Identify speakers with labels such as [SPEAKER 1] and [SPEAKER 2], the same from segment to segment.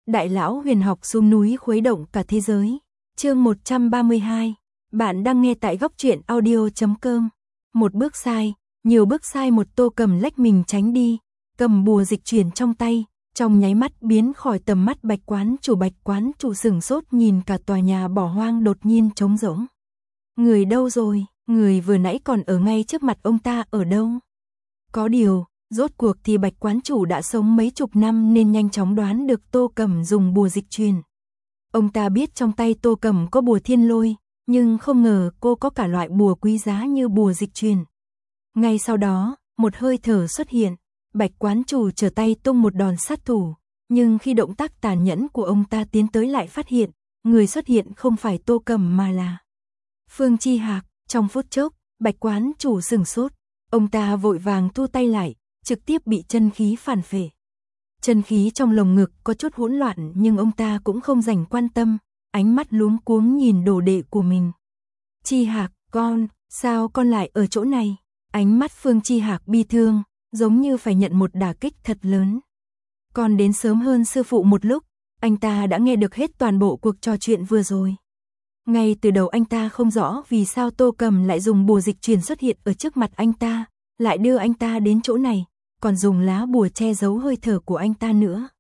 [SPEAKER 1] Đại lão huyền học xuống núi khuấy động cả thế giới. Chương 132. Bạn đang nghe tại góc truyện audio.com. Một bước sai, nhiều bước sai, một Tô Cầm lách mình tránh đi, cầm bùa dịch chuyển trong tay, trong nháy mắt biến khỏi tầm mắt Bạch quán chủ. Bạch quán chủ sửng sốt nhìn cả tòa nhà bỏ hoang đột nhiên trống rỗng. Người đâu rồi? Người vừa nãy còn ở ngay trước mặt ông ta ở đâu? Có điều, rốt cuộc thì Bạch quán chủ đã sống mấy chục năm nên nhanh chóng đoán được Tô Cầm dùng bùa dịch truyền. Ông ta biết trong tay Tô Cầm có bùa thiên lôi, nhưng không ngờ cô có cả loại bùa quý giá như bùa dịch truyền. Ngay sau đó, một hơi thở xuất hiện, Bạch quán chủ trở tay tung một đòn sát thủ, nhưng khi động tác tàn nhẫn của ông ta tiến tới lại phát hiện, người xuất hiện không phải Tô Cầm mà là Phương Chi Hạc. Trong phút chốc, Bạch quán chủ sửng sốt, ông ta vội vàng thu tay lại, trực tiếp bị chân khí phản phệ. Chân khí trong lồng ngực có chút hỗn loạn nhưng ông ta cũng không dành quan tâm, ánh mắt luống cuống nhìn đồ đệ của mình. Chi Hạc, sao con lại ở chỗ này? Ánh mắt Phương Chi Hạc bi thương, giống như phải nhận một đả kích thật lớn. Con đến sớm hơn sư phụ một lúc, anh ta đã nghe được hết toàn bộ cuộc trò chuyện vừa rồi. Ngay từ đầu anh ta không rõ vì sao Tô Cầm lại dùng bùa dịch truyền xuất hiện ở trước mặt anh ta, lại đưa anh ta đến chỗ này, còn dùng lá bùa che giấu hơi thở của anh ta nữa.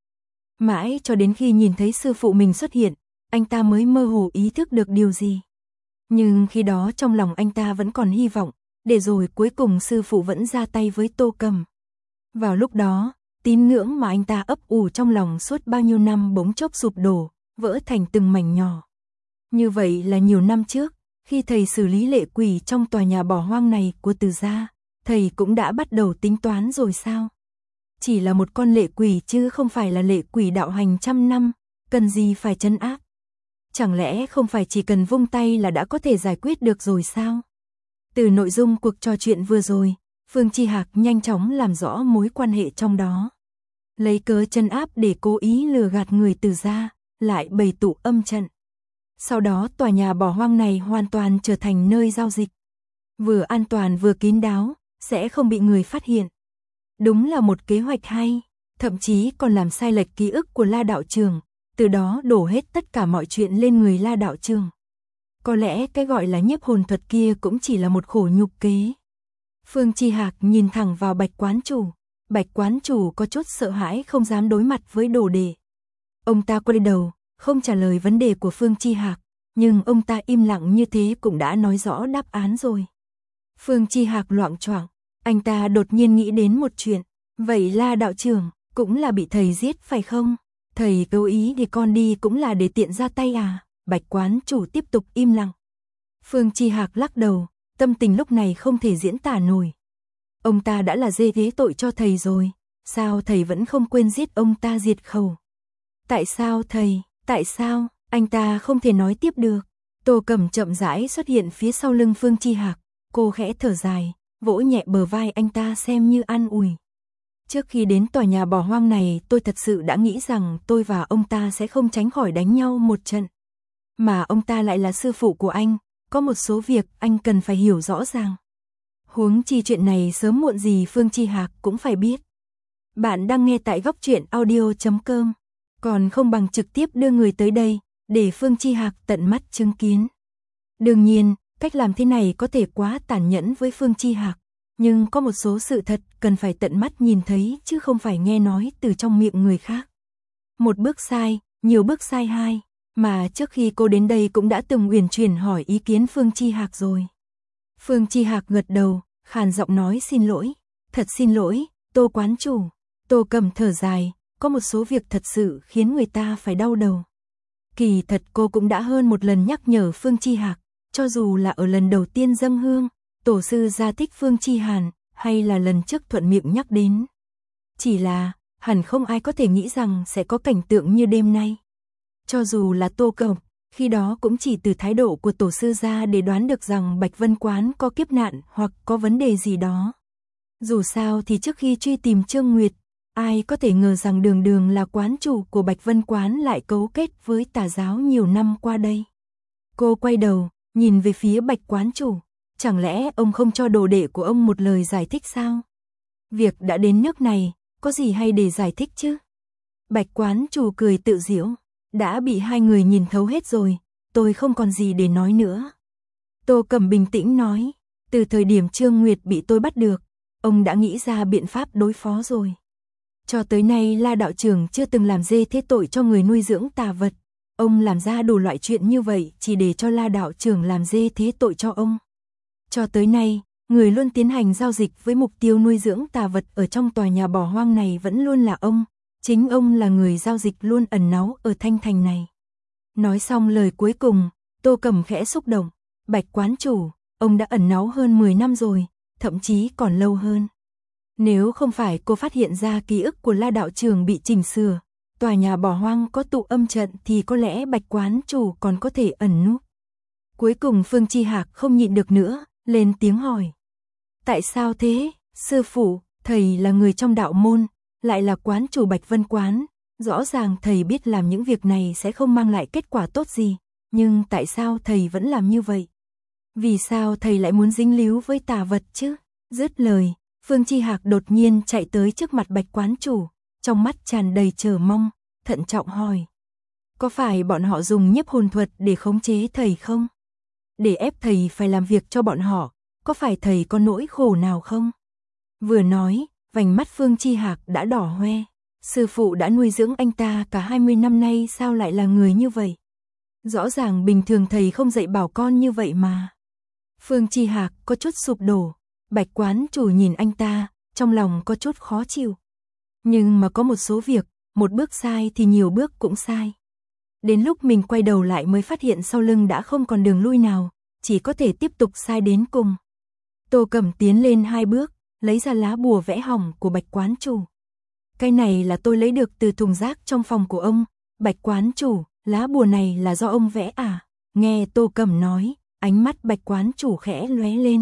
[SPEAKER 1] Mãi cho đến khi nhìn thấy sư phụ mình xuất hiện, anh ta mới mơ hồ ý thức được điều gì. Nhưng khi đó trong lòng anh ta vẫn còn hy vọng, để rồi cuối cùng sư phụ vẫn ra tay với Tô Cầm. Vào lúc đó, tín ngưỡng mà anh ta ấp ủ trong lòng suốt bao nhiêu năm bỗng chốc sụp đổ, vỡ thành từng mảnh nhỏ. Như vậy là nhiều năm trước, khi thầy xử lý lệ quỷ trong tòa nhà bỏ hoang này của Từ gia, thầy cũng đã bắt đầu tính toán rồi sao? Chỉ là một con lệ quỷ chứ không phải là lệ quỷ đạo hành trăm năm, cần gì phải trấn áp? Chẳng lẽ không phải chỉ cần vung tay là đã có thể giải quyết được rồi sao? Từ nội dung cuộc trò chuyện vừa rồi, Phương Chi Hạc nhanh chóng làm rõ mối quan hệ trong đó. Lấy cớ trấn áp để cố ý lừa gạt người Từ gia, lại bày tụ âm trận. Sau đó tòa nhà bỏ hoang này hoàn toàn trở thành nơi giao dịch. Vừa an toàn vừa kín đáo, sẽ không bị người phát hiện. Đúng là một kế hoạch hay, thậm chí còn làm sai lệch ký ức của La đạo trưởng, từ đó đổ hết tất cả mọi chuyện lên người La đạo trưởng. Có lẽ cái gọi là nhiếp hồn thuật kia cũng chỉ là một khổ nhục kế. Phương Chi Hạc nhìn thẳng vào Bạch quán chủ. Bạch quán chủ có chút sợ hãi không dám đối mặt với đồ đệ. Ông ta quay đầu, không trả lời vấn đề của Phương Chi Hạc, nhưng ông ta im lặng như thế cũng đã nói rõ đáp án rồi. Phương Chi Hạc loạng choạng, anh ta đột nhiên nghĩ đến một chuyện, vậy La đạo trưởng cũng là bị thầy giết phải không? Thầy cố ý để con đi cũng là để tiện ra tay à? Bạch quán chủ tiếp tục im lặng. Phương Chi Hạc lắc đầu, tâm tình lúc này không thể diễn tả nổi. Ông ta đã là dê ghế tội cho thầy rồi, sao thầy vẫn không quên giết ông ta diệt khẩu? Tại sao thầy, tại sao, anh ta không thể nói tiếp được. Tô Cầm chậm rãi xuất hiện phía sau lưng Phương Chi Hạc, cô khẽ thở dài, vỗ nhẹ bờ vai anh ta xem như an ủi. Trước khi đến tòa nhà bỏ hoang này tôi thật sự đã nghĩ rằng tôi và ông ta sẽ không tránh khỏi đánh nhau một trận. Mà ông ta lại là sư phụ của anh, có một số việc anh cần phải hiểu rõ ràng. Huống chi chuyện này sớm muộn gì Phương Chi Hạc cũng phải biết. Bạn đang nghe tại góc truyện audio.com, còn không bằng trực tiếp đưa người tới đây, để Phương Chi Hạc tận mắt chứng kiến. Đương nhiên, cách làm thế này có thể quá tàn nhẫn với Phương Chi Hạc, nhưng có một số sự thật cần phải tận mắt nhìn thấy chứ không phải nghe nói từ trong miệng người khác. Một bước sai, nhiều bước sai hai, mà trước khi cô đến đây cũng đã từng uyển chuyển hỏi ý kiến Phương Chi Hạc rồi. Phương Chi Hạc gật đầu, khàn giọng nói xin lỗi, thật xin lỗi, Tô quán chủ. Tô Cầm thở dài, có một số việc thật sự khiến người ta phải đau đầu. Kỳ thật cô cũng đã hơn một lần nhắc nhở Phương Chi Hạc, cho dù là ở lần đầu tiên dâng hương, tổ sư gia thích Phương Chi Hàn, hay là lần trước thuận miệng nhắc đến. Chỉ là, hẳn không ai có thể nghĩ rằng sẽ có cảnh tượng như đêm nay. Cho dù là Tô Cầm, khi đó cũng chỉ từ thái độ của tổ sư gia để đoán được rằng Bạch Vân Quán có kiếp nạn hoặc có vấn đề gì đó. Dù sao thì trước khi truy tìm Trương Nguyệt, ai có thể ngờ rằng đường đường là quán chủ của Bạch Vân Quán lại cấu kết với tà giáo nhiều năm qua đây. Cô quay đầu, nhìn về phía Bạch quán chủ, chẳng lẽ ông không cho đồ đệ của ông một lời giải thích sao? Việc đã đến nước này, có gì hay để giải thích chứ? Bạch quán chủ cười tự giễu, đã bị hai người nhìn thấu hết rồi, tôi không còn gì để nói nữa. Tô Cẩm bình tĩnh nói, từ thời điểm Trương Nguyệt bị tôi bắt được, ông đã nghĩ ra biện pháp đối phó rồi. Cho tới nay La đạo trưởng chưa từng làm dê thế tội cho người nuôi dưỡng tà vật. Ông làm ra đủ loại chuyện như vậy chỉ để cho La đạo trưởng làm dê thế tội cho ông. Cho tới nay, người luôn tiến hành giao dịch với mục tiêu nuôi dưỡng tà vật ở trong tòa nhà bỏ hoang này vẫn luôn là ông. Chính ông là người giao dịch luôn ẩn náu ở Thanh Thành này. Nói xong lời cuối cùng, Tô Cẩm khẽ xúc động. Bạch quán chủ, ông đã ẩn náu hơn 10 năm rồi, thậm chí còn lâu hơn. Nếu không phải cô phát hiện ra ký ức của La đạo trưởng bị chỉnh sửa, tòa nhà bỏ hoang có tụ âm trận thì có lẽ Bạch quán chủ còn có thể ẩn núp. Cuối cùng Phương Chi Hạc không nhịn được nữa, lên tiếng hỏi. Tại sao thế, sư phụ, thầy là người trong đạo môn, lại là quán chủ Bạch Vân Quán, rõ ràng thầy biết làm những việc này sẽ không mang lại kết quả tốt gì, nhưng tại sao thầy vẫn làm như vậy? Vì sao thầy lại muốn dính líu với tà vật chứ? Dứt lời, Phương Chi Hạc đột nhiên chạy tới trước mặt Bạch quán chủ, trong mắt tràn đầy chờ mong, thận trọng hỏi. Có phải bọn họ dùng nhiếp hồn thuật để khống chế thầy không? Để ép thầy phải làm việc cho bọn họ, có phải thầy có nỗi khổ nào không? Vừa nói, vành mắt Phương Chi Hạc đã đỏ hoe. Sư phụ đã nuôi dưỡng anh ta cả 20 năm nay sao lại là người như vậy? Rõ ràng bình thường thầy không dạy bảo con như vậy mà. Phương Chi Hạc có chút sụp đổ. Bạch quán chủ nhìn anh ta, trong lòng có chút khó chịu. Nhưng mà có một số việc, một bước sai thì nhiều bước cũng sai. Đến lúc mình quay đầu lại mới phát hiện sau lưng đã không còn đường lui nào, chỉ có thể tiếp tục sai đến cùng. Tô Cẩm tiến lên 2 bước, lấy ra lá bùa vẽ hỏng của Bạch quán chủ. Cái này là tôi lấy được từ thùng rác trong phòng của ông. Bạch quán chủ, lá bùa này là do ông vẽ à? Nghe Tô Cẩm nói, ánh mắt Bạch quán chủ khẽ lóe lên.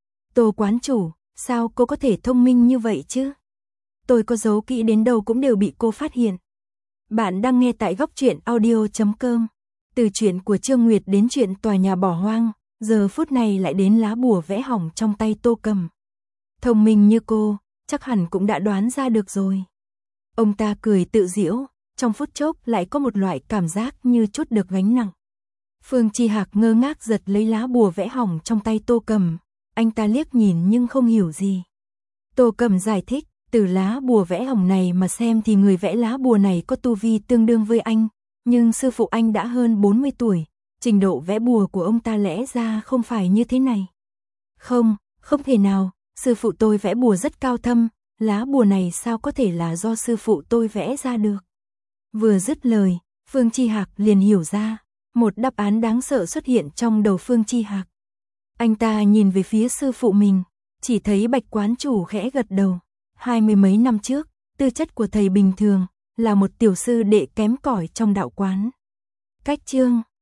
[SPEAKER 1] Tô quán chủ, sao cô có thể thông minh như vậy chứ? Tôi có giấu kỹ đến đâu cũng đều bị cô phát hiện. Bạn đang nghe tại góc truyện audio.com. Từ chuyện của Trương Nguyệt đến chuyện tòa nhà bỏ hoang, giờ phút này lại đến lá bùa vẽ hỏng trong tay Tô Cẩm. Thông minh như cô, chắc hẳn cũng đã đoán ra được rồi. Ông ta cười tự giễu, trong phút chốc lại có một loại cảm giác như chút được gánh nặng. Phương Chi Hạc ngơ ngác giật lấy lá bùa vẽ hỏng trong tay Tô Cẩm. Anh ta liếc nhìn nhưng không hiểu gì. Tô Cẩm giải thích, từ lá bùa vẽ hỏng này mà xem thì người vẽ lá bùa này có tu vi tương đương với anh, nhưng sư phụ anh đã hơn 40 tuổi, trình độ vẽ bùa của ông ta lẽ ra không phải như thế này. Không, không thể nào, sư phụ tôi vẽ bùa rất cao thâm, lá bùa này sao có thể là do sư phụ tôi vẽ ra được. Vừa dứt lời, Phương Chi Hạc liền hiểu ra, một đáp án đáng sợ xuất hiện trong đầu Phương Chi Hạc. Anh ta nhìn về phía sư phụ mình, chỉ thấy Bạch quán chủ khẽ gật đầu. 20 mấy năm trước, tư chất của thầy bình thường, là một tiểu sư đệ kém cỏi trong đạo quán. Cách chương